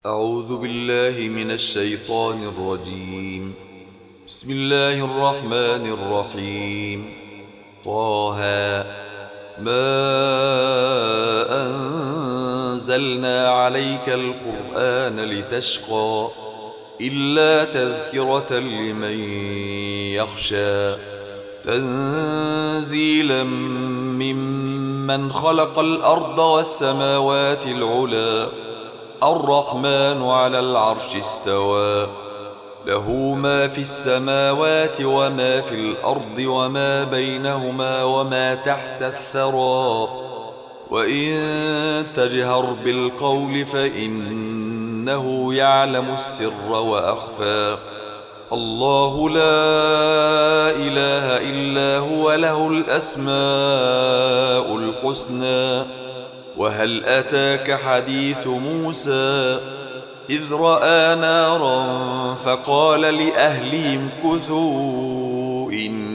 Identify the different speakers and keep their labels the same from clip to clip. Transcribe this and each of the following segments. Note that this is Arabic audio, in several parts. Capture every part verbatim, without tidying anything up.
Speaker 1: أعوذ بالله من الشيطان الرجيم. بسم الله الرحمن الرحيم. طه ما أنزلنا عليك القرآن لتشقى إلا تذكرة لمن يخشى تنزيلا ممن خلق الأرض والسماوات العلى الرحمن على العرش استوى له ما في السماوات وما في الأرض وما بينهما وما تحت الثرى وإن تجهر بالقول فإنه يعلم السر وأخفى الله لا إله إلا هو له الأسماء الحسنى. وهل أتاك حديث موسى إذ رأى نارا فقال لأهلهم كثوا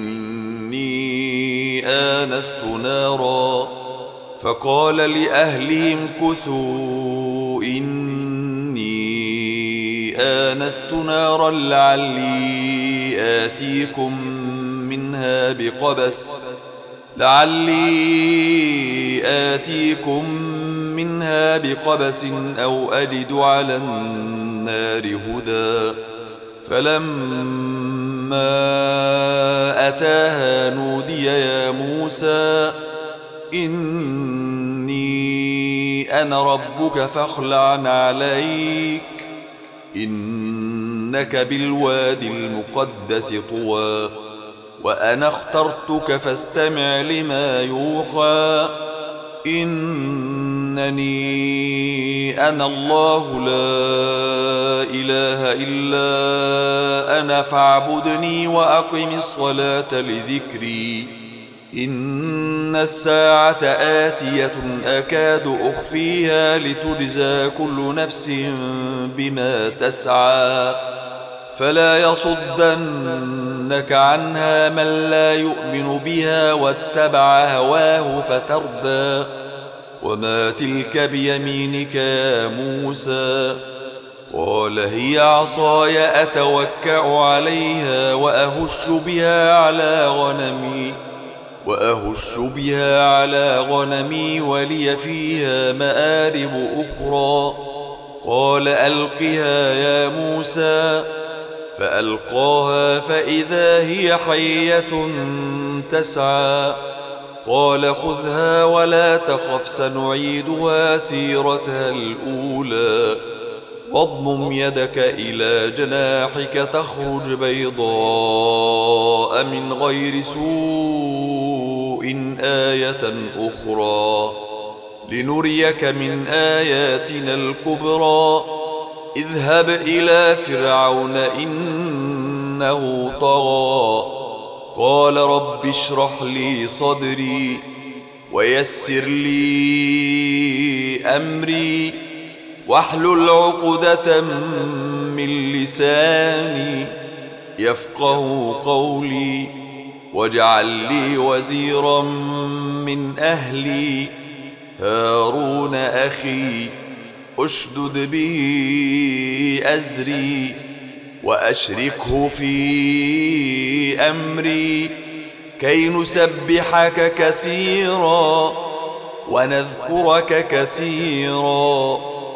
Speaker 1: إني آنست نارا فقال لأهلهم كثوا إني آنست نارا لعلي آتيكم منها بقبس لعلي آتيكم منها بقبس أو أجد على النار هدى فلما أتاها نودي يا موسى إني أنا ربك فاخلع عليك إنك بالوادي المقدس طوى وأنا اخترتك فاستمع لما يوحى إنني أنا الله لا إله إلا أنا فاعبدني وأقم الصلاة لذكري إن الساعة آتية أكاد أخفيها لتجزى كل نفس بما تسعى فلا يصدنك عنها من لا يؤمن بها واتبع هواه فتردى وما تلك بيمينك يا موسى قال هي عصاي أتوكأ عليها وأهش بها على غنمي وأهش بها على غنمي ولي فيها مآرب أخرى قال ألقها يا موسى فألقاها فإذا هي حية تسعى قال خذها ولا تخف سنعيدها سيرتها الأولى واضمم يدك إلى جناحك تخرج بيضاء من غير سوء آية أخرى لنريك من آياتنا الكبرى اذهب إلى فرعون إنه طغى قال رب اشرح لي صدري ويسر لي أمري واحلل عقدة من لساني يفقه قولي واجعل لي وزيرا من أهلي هارون أخي أشدد به أزري وأشركه في أمري كي نسبحك كثيرا ونذكرك كثيرا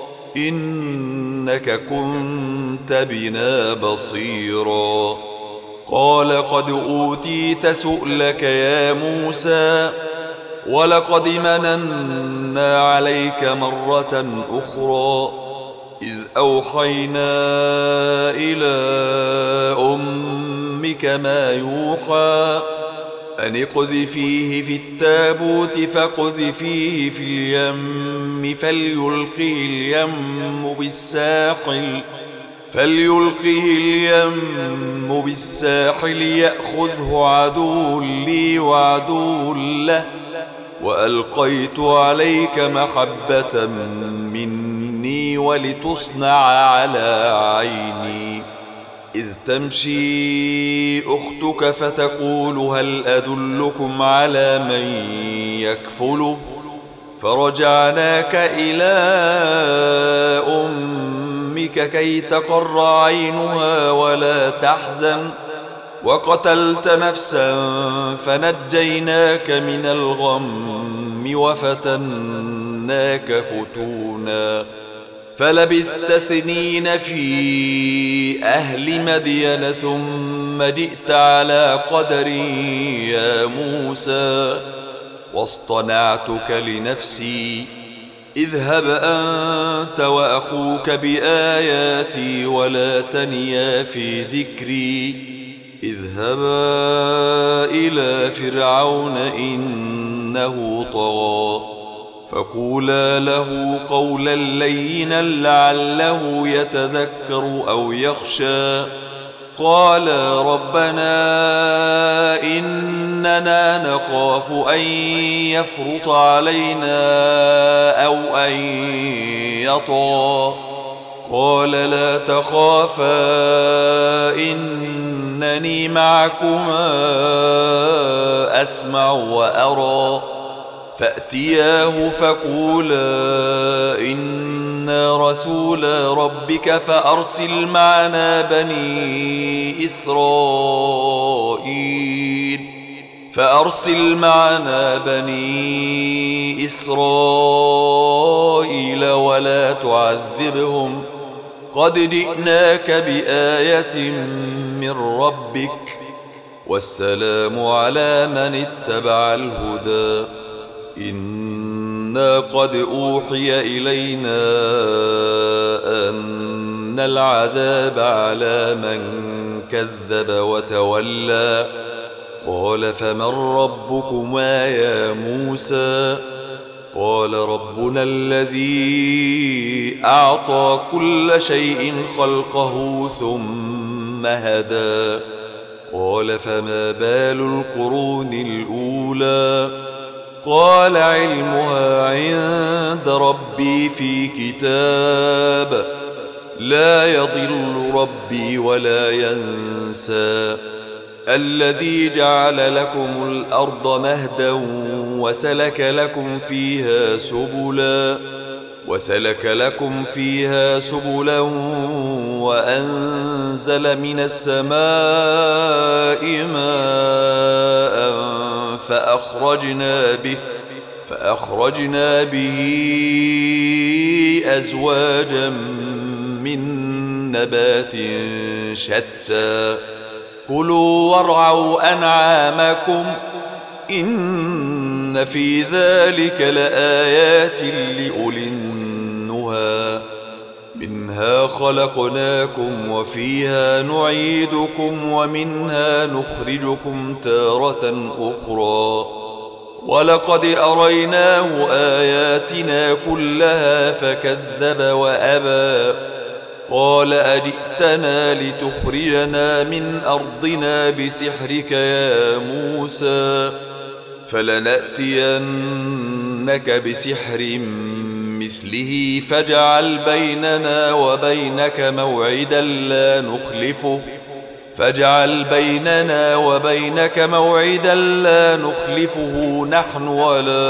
Speaker 1: إنك كنت بنا بصيرا قال قد أوتيت سؤلك يا موسى ولقد مننا عليك مرة أخرى إذ أوحينا إلى أمك ما يوحى أن اقذفيه في التابوت فاقذفيه في اليم فليلقه اليم بالساحل فليلقه اليم بالساحل يأخذه عدو لي وعدو له وألقيت عليك محبة مني ولتصنع على عيني إذ تمشي أختك فتقول هل أدلكم على من يكفله فرجعناك إلى أمك كي تقر عينها ولا تحزن وقتلت نفسا فنجيناك من الغم وفتناك فتونا فلبثت سنين في أهل مدين ثم جئت على قدر يا موسى واصطنعتك لنفسي اذهب أنت وأخوك بآياتي ولا تنيا في ذكري اذهبا إلى فرعون إنه طغى فقولا له قولا لينا لعله يتذكر أو يخشى قالا ربنا إننا نخاف أن يفرط علينا أو أن يطغى قال لا تخافا إنني معكما أسمع وأرى فأتياه فقولا إنا رسولا ربك فأرسل معنا بني إسرائيل فأرسل معنا بني إسرائيل ولا تعذبهم قد جئناك بآية من ربك والسلام على من اتبع الهدى إنا قد أوحي إلينا أن العذاب على من كذب وتولى قال فمن ربكما يا موسى قال ربنا الذي أعطى كل شيء خلقه ثم هدى قال فما بال القرون الأولى قال علمها عند ربي في كتاب لا يضل ربي ولا ينسى الذي جعل لكم الأرض مهدا وسلك لكم فيها سبلا وسلك لكم فيها سبلا وأنزل من السماء ماء فأخرجنا به فأخرجنا به أزواجا من نبات شتى كلوا وارعوا أنعامكم إن في ذلك لآيات لأولي النهى منها خلقناكم وفيها نعيدكم ومنها نخرجكم تارة أخرى ولقد أريناه آياتنا كلها فكذب وأبى قال أجئتنا لتخرجنا من أرضنا بسحرك يا موسى فلنأتينك بسحر مثله فاجعل بيننا وبينك موعدا لا نخلفه فاجعل بيننا وبينك موعدا لا نخلفه نحن ولا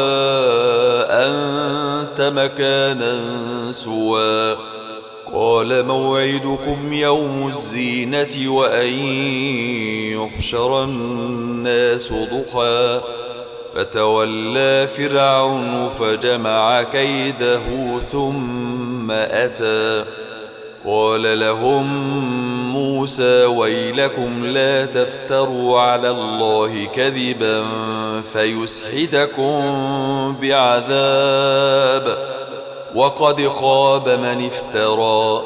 Speaker 1: أنت مكانا سوى قال موعدكم يوم الزينة وأن يحشر الناس ضحى فتولى فرعون فجمع كيده ثم أتى قال لهم موسى ويلكم لا تفتروا على الله كذبا فيسحتكم بعذاب وقد خاب من افترى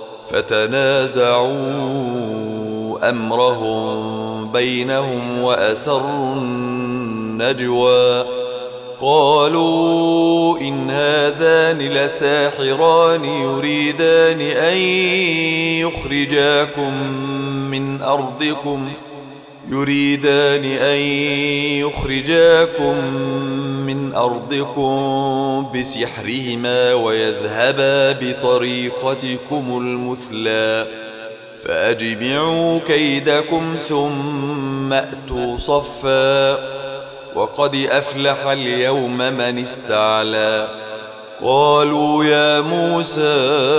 Speaker 1: فتنازعوا أمرهم بينهم وأسروا النجوى قالوا إن هذان لساحران يريدان أن يخرجاكم من أرضكم يريدان أن يخرجاكم من أرضكم بسحرهما ويذهبا بطريقتكم المثلى فأجمعوا كيدكم ثم أتوا صفا وقد أفلح اليوم من استعلى قالوا يا موسى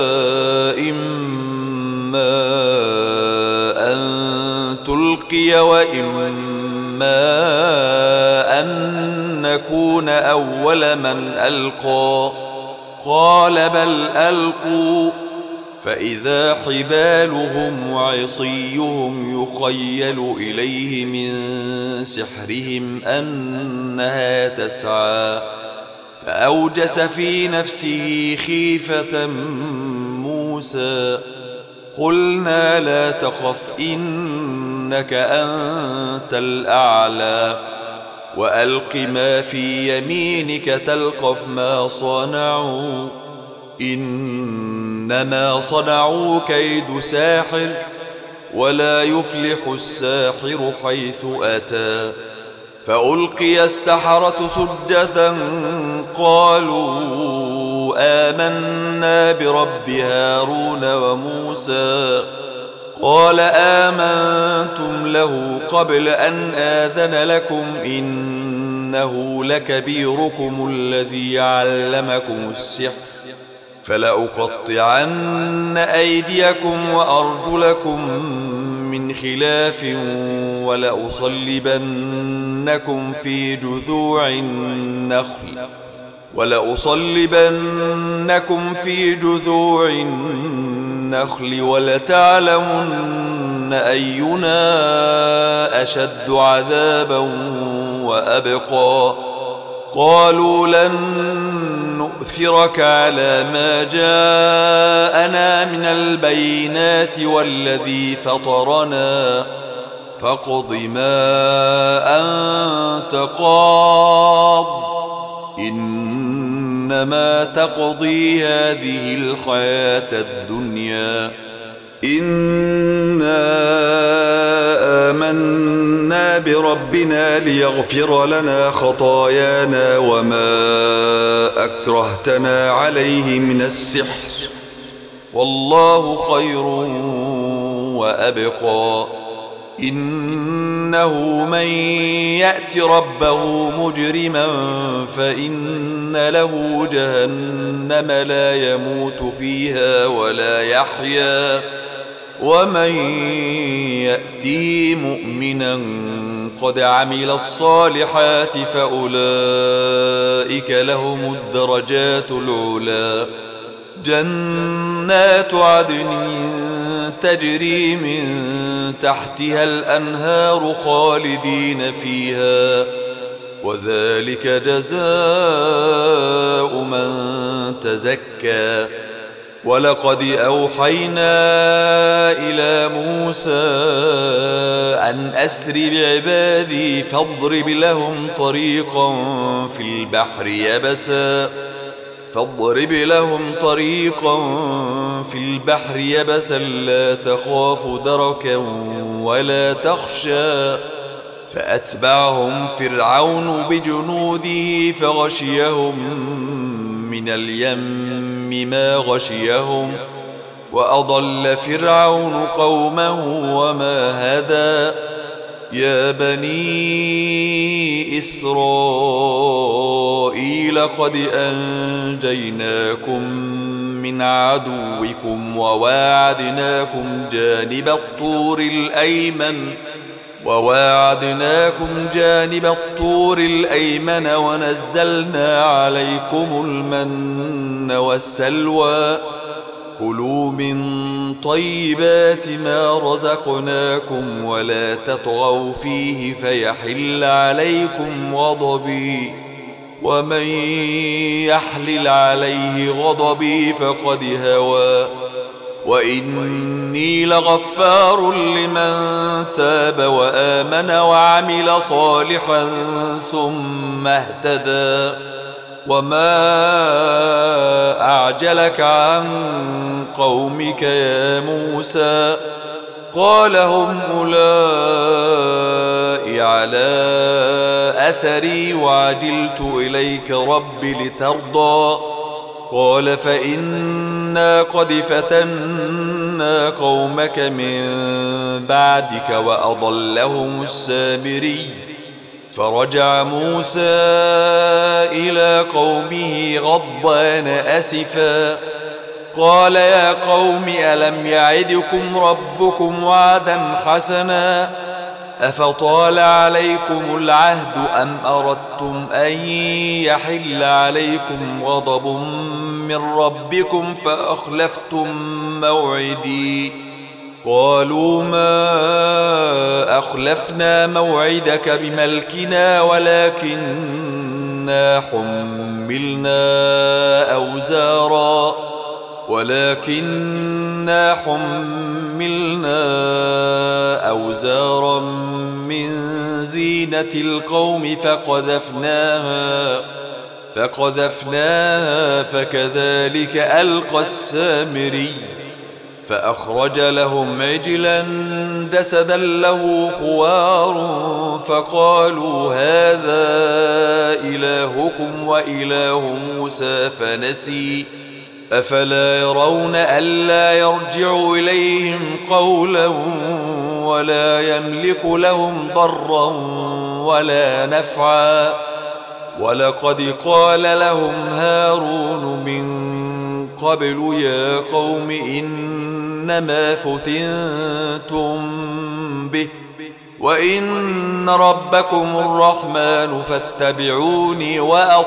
Speaker 1: إما أن تلقي وإما أن نكون أول من ألقى قال بل ألقوا فإذا حبالهم وعصيهم يخيل إليه من سحرهم أنها تسعى فأوجس في نفسه خيفة موسى قلنا لا تخف إنك أنت الأعلى وألق ما في يمينك تلقف ما صنعوا إنما صنعوا كيد ساحر ولا يفلح الساحر حيث أتى فألقي السحرة سجدا قالوا آمنا برب هارون وموسى قال آمنتم له قبل أن آذن لكم إنه لكبيركم الذي علمكم السحر فلأقطعن أيديكم وأرجلكم من خلاف ولأصلبنكم في جذوع النخل ولأصلبنكم في جذوع النخل ولتعلمن أينا أشد عذابا وأبقى قالوا لن نؤثرك على ما جاءنا من البينات والذي فطرنا فاقض ما أنت قاض إنما تقضي هذه الحياة الدنيا إنا آمنا بربنا ليغفر لنا خطايانا وما أكرهتنا عليه من السحر والله خير وأبقى إنه من يأت ربه مجرما فإن له جهنم لا يموت فيها ولا يحيا ومن يأته مؤمنا قد عمل الصالحات فأولئك لهم الدرجات العلا جنات عدن تجري من تحتها الأنهار خالدين فيها وذلك جزاء من تزكى ولقد أوحينا إلى موسى أن أسر بعبادي فاضرب لهم طريقا في البحر يبسا فاضرب لهم طريقا في البحر يبسا لا تخاف دركا ولا تخشى فأتبعهم فرعون بجنوده فغشيهم من اليم ما غشيهم وأضل فرعون قومه وما هدى يا بني إسرائيل قد أنجيناكم من عدوكم وواعدناكم جانب الطور الأيمن وواعدناكم جانب الطور الأيمن ونزلنا عليكم المن والسلوى كلوا من طيبات ما رزقناكم ولا تطغوا فيه فيحل عليكم غضبي ومن يحلل عليه غضبي فقد هوى وإني لغفار لمن تاب وآمن وعمل صالحا ثم اهتدى وما أعجلك عن قومك يا موسى قال هم أولئك على أثري وعجلت إليك رب لترضى قال فإنا قد فتنا قومك من بعدك وأضلهم السامري فرجع موسى إلى قومه غضبان أسفا قال يا قوم ألم يعدكم ربكم وعدا حسنا أفطال عليكم العهد أم أردتم أن يحل عليكم غضب من ربكم فأخلفتم موعدي قالوا ما أخلفنا موعدك بملكنا ولكننا حملنا أوزارا ولكننا حملنا أوزارا من زينة القوم فقذفناها فقذفناها فكذلك ألقى السامري فأخرج لهم عجلا جسدا له خوار فقالوا هذا إلهكم وإله موسى فنسي أفلا يرون ألا يرجع إليهم قولا ولا يملك لهم ضرا ولا نفعا ولقد قال لهم هارون من قبل يا قوم إنما فتنتم به وإن ربكم الرحمن فاتبعوني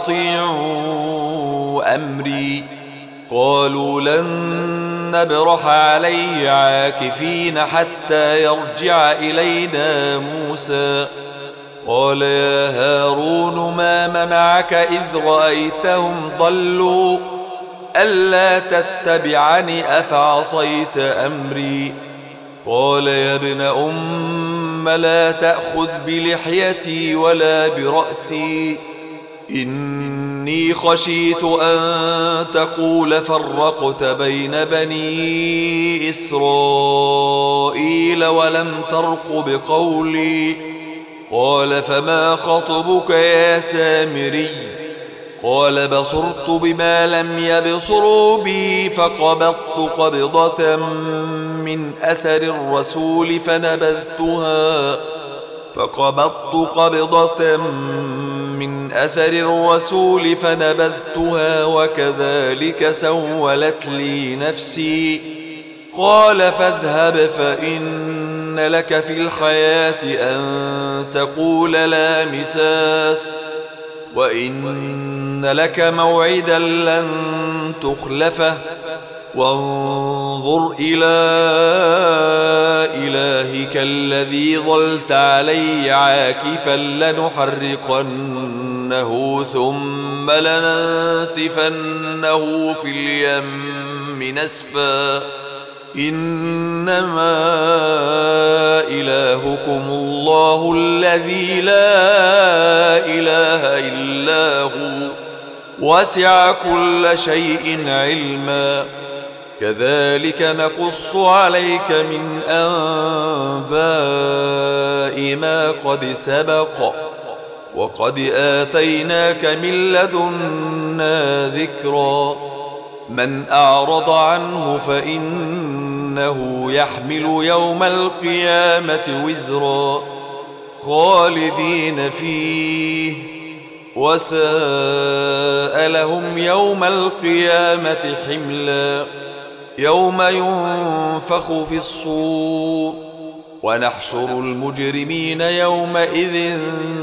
Speaker 1: وأطيعوا أمري قالوا لن نبرح عليه عاكفين حتى يرجع إلينا موسى قال يا هارون ما منعك إذ رأيتهم ضلوا ألا تتبعني أفعصيت أمري قال يا ابن أم لا تأخذ بلحيتي ولا برأسي إني خشيت أن تقول فرقت بين بني إسرائيل ولم ترقب قولي قال فما خطبك يا سامري قال بصرت بما لم يبصروا بي فقبضت قبضة من أثر الرسول فنبذتها فقبضت قبضة من أثر الرسول فنبذتها وكذلك سولت لي نفسي قال فاذهب فإن لك في الحياة أن تقول لا مساس وإن لك موعدا لن تخلفه وانظر إلى إلهك الذي ظلت عليه عاكفا لنحرقنه ثم لننسفنه في اليم نسفا إنما إلهكم الله الذي لا إله إلا هو وسع كل شيء علما كذلك نقص عليك من أنباء ما قد سبق وقد آتيناك من لدنا ذكرا من أعرض عنه فإنه يحمل يوم القيامة وزرا خالدين فيه وساء لهم يوم القيامة حملا يوم ينفخ في الصور ونحشر المجرمين يومئذ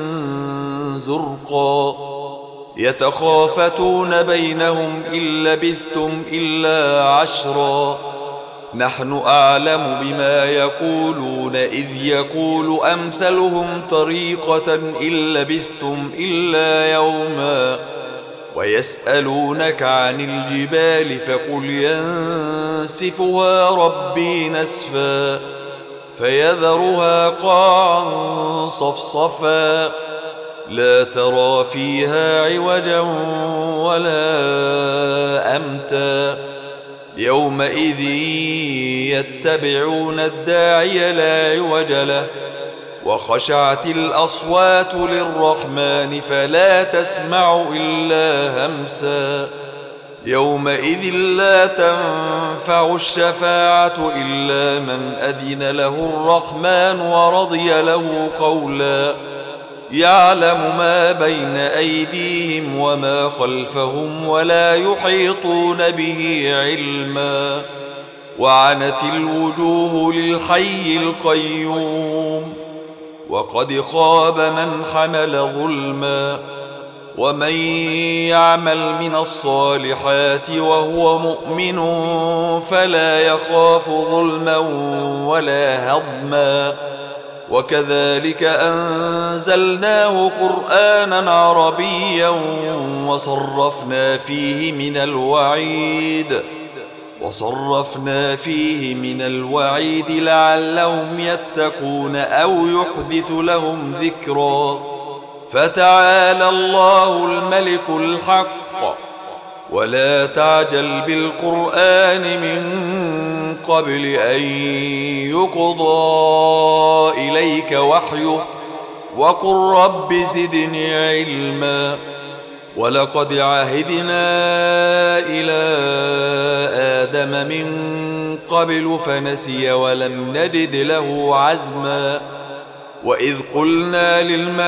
Speaker 1: زرقا يتخافتون بينهم إن لبثتم إلا عشرا نحن أعلم بما يقولون إذ يقول أمثلهم طريقة إن لبثتم إلا يوما ويسألونك عن الجبال فقل ينسفها ربي نسفا فيذرها قاعا صفصفا لا ترى فيها عوجا ولا أمتا يومئذ يتبعون الداعي لا عوج له وخشعت الأصوات للرحمن فلا تسمع إلا همسا يومئذ لا تنفع الشفاعة إلا من أذن له الرحمن ورضي له قولا يعلم ما بين أيديهم وما خلفهم ولا يحيطون به علما وعنت الوجوه للحي القيوم وقد خاب من حمل ظلما ومن يعمل من الصالحات وهو مؤمن فلا يخاف ظلما ولا هضما وكذلك أنزلناه قرآنا عربيا وصرفنا فيه من الوعيد وصرفنا فيه من الوعيد لعلهم يتقون أو يحدث لهم ذكرا فتعالى الله الملك الحق ولا تعجل بالقرآن من قبل أن يقضى إليك وحيه وقل رب زدني علما ولقد عهدنا إلى آدم من قبل فنسي ولم نجد له عزما وإذ قلنا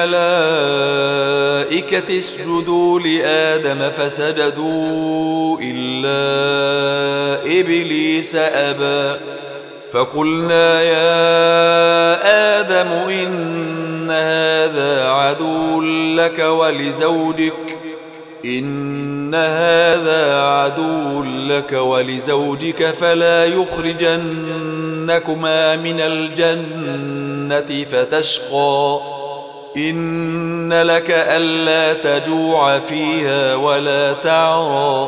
Speaker 1: للملائكة اسجدوا لآدم فسجدوا إلا إبليس أبى فقلنا يا آدم إن هذا عدو لك ولزوجك إن هذا عدو لك ولزوجك فلا يخرجنكما من الجنة فتشقى إن لك ألا تجوع فيها ولا تعرى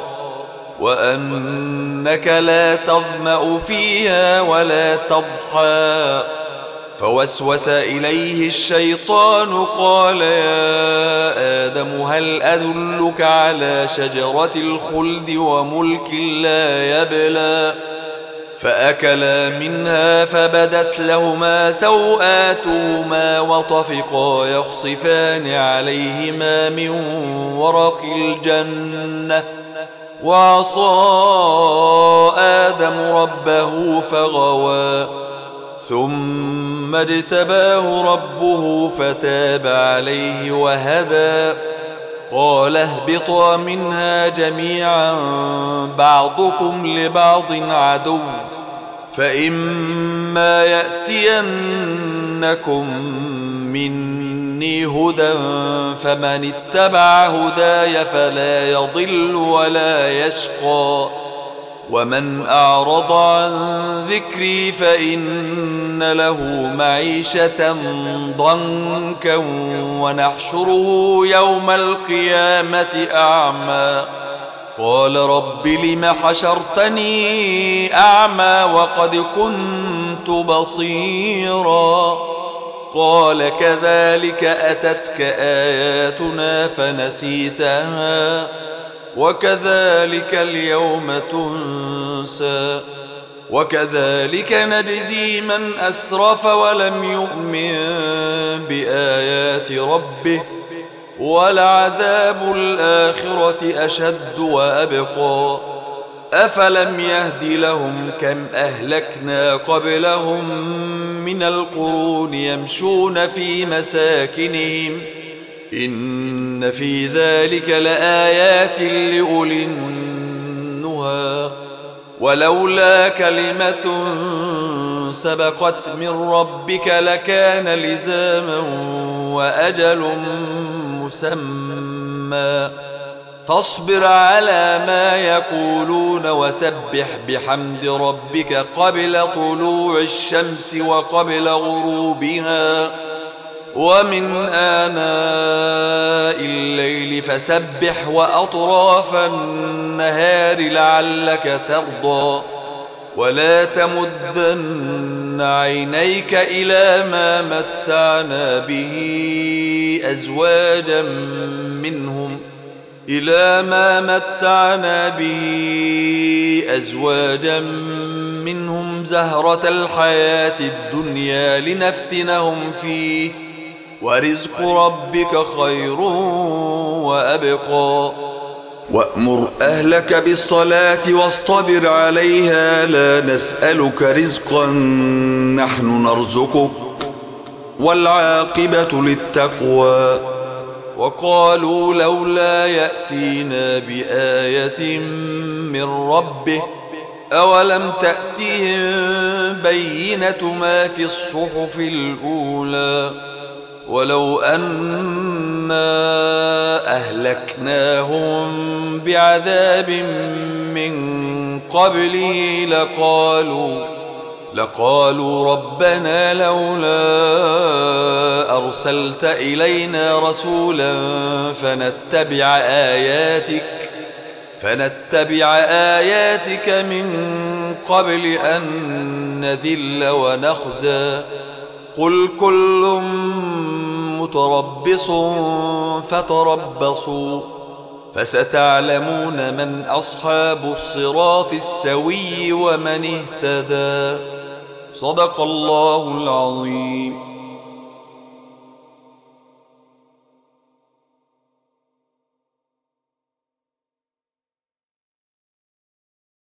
Speaker 1: وأنك لا تظمأ فيها ولا تضحى فوسوس إليه الشيطان قال يا آدم هل أدلك على شجرة الخلد وملك لا يبلى فأكلا منها فبدت لهما سوآتهما وطفقا يخصفان عليهما من ورق الجنة وعصى آدم ربه فغوى ثم اجتباه ربه فتاب عليه وهدى قال اهبطا منها جميعا بعضكم لبعض عدو فإما يأتينكم مني هدى فمن اتبع هداي فلا يضل ولا يشقى ومن أعرض عن ذكري فإن له معيشة ضنكا ونحشره يوم القيامة أعمى قال رب لم حشرتني أعمى وقد كنت بصيرا قال كذلك أتتك آياتنا فنسيتها وكذلك اليوم تنسى وكذلك نجزي من أسرف ولم يؤمن بآيات ربه ولعذاب الآخرة أشد وأبقى أفلم يهد لهم كم أهلكنا قبلهم من القرون يمشون في مساكنهم إن في ذلك لآيات لأولي النهى ولولا كلمة سبقت من ربك لكان لزاما وأجل مسمى فاصبر على ما يقولون وسبح بحمد ربك قبل طلوع الشمس وقبل غروبها ومن آناء الليل فسبح وأطراف النهار لعلك ترضى ولا تمدن عينيك إلى ما متعنا به أزواجا منهم إلى ما متعنا به أزواجا منهم زهرة الحياة الدنيا لنفتنهم فيه ورزق ربك خير وأبقى وأمر أهلك بالصلاة واصطبر عليها لا نسألك رزقا نحن نرزقك والعاقبة للتقوى. وقالوا لولا يأتينا بآية من ربه أولم تأتهم بينة ما في الصحف الأولى ولو أنا أهلكناهم بعذاب من قبله لقالوا لقالوا ربنا لولا أرسلت إلينا رسولا فنتبع آياتك فنتبع آياتك من قبل أن نذل ونخزى قل كل متربص فتربصوا فستعلمون من أصحاب الصراط السوي ومن اهتدى. صدق الله العظيم.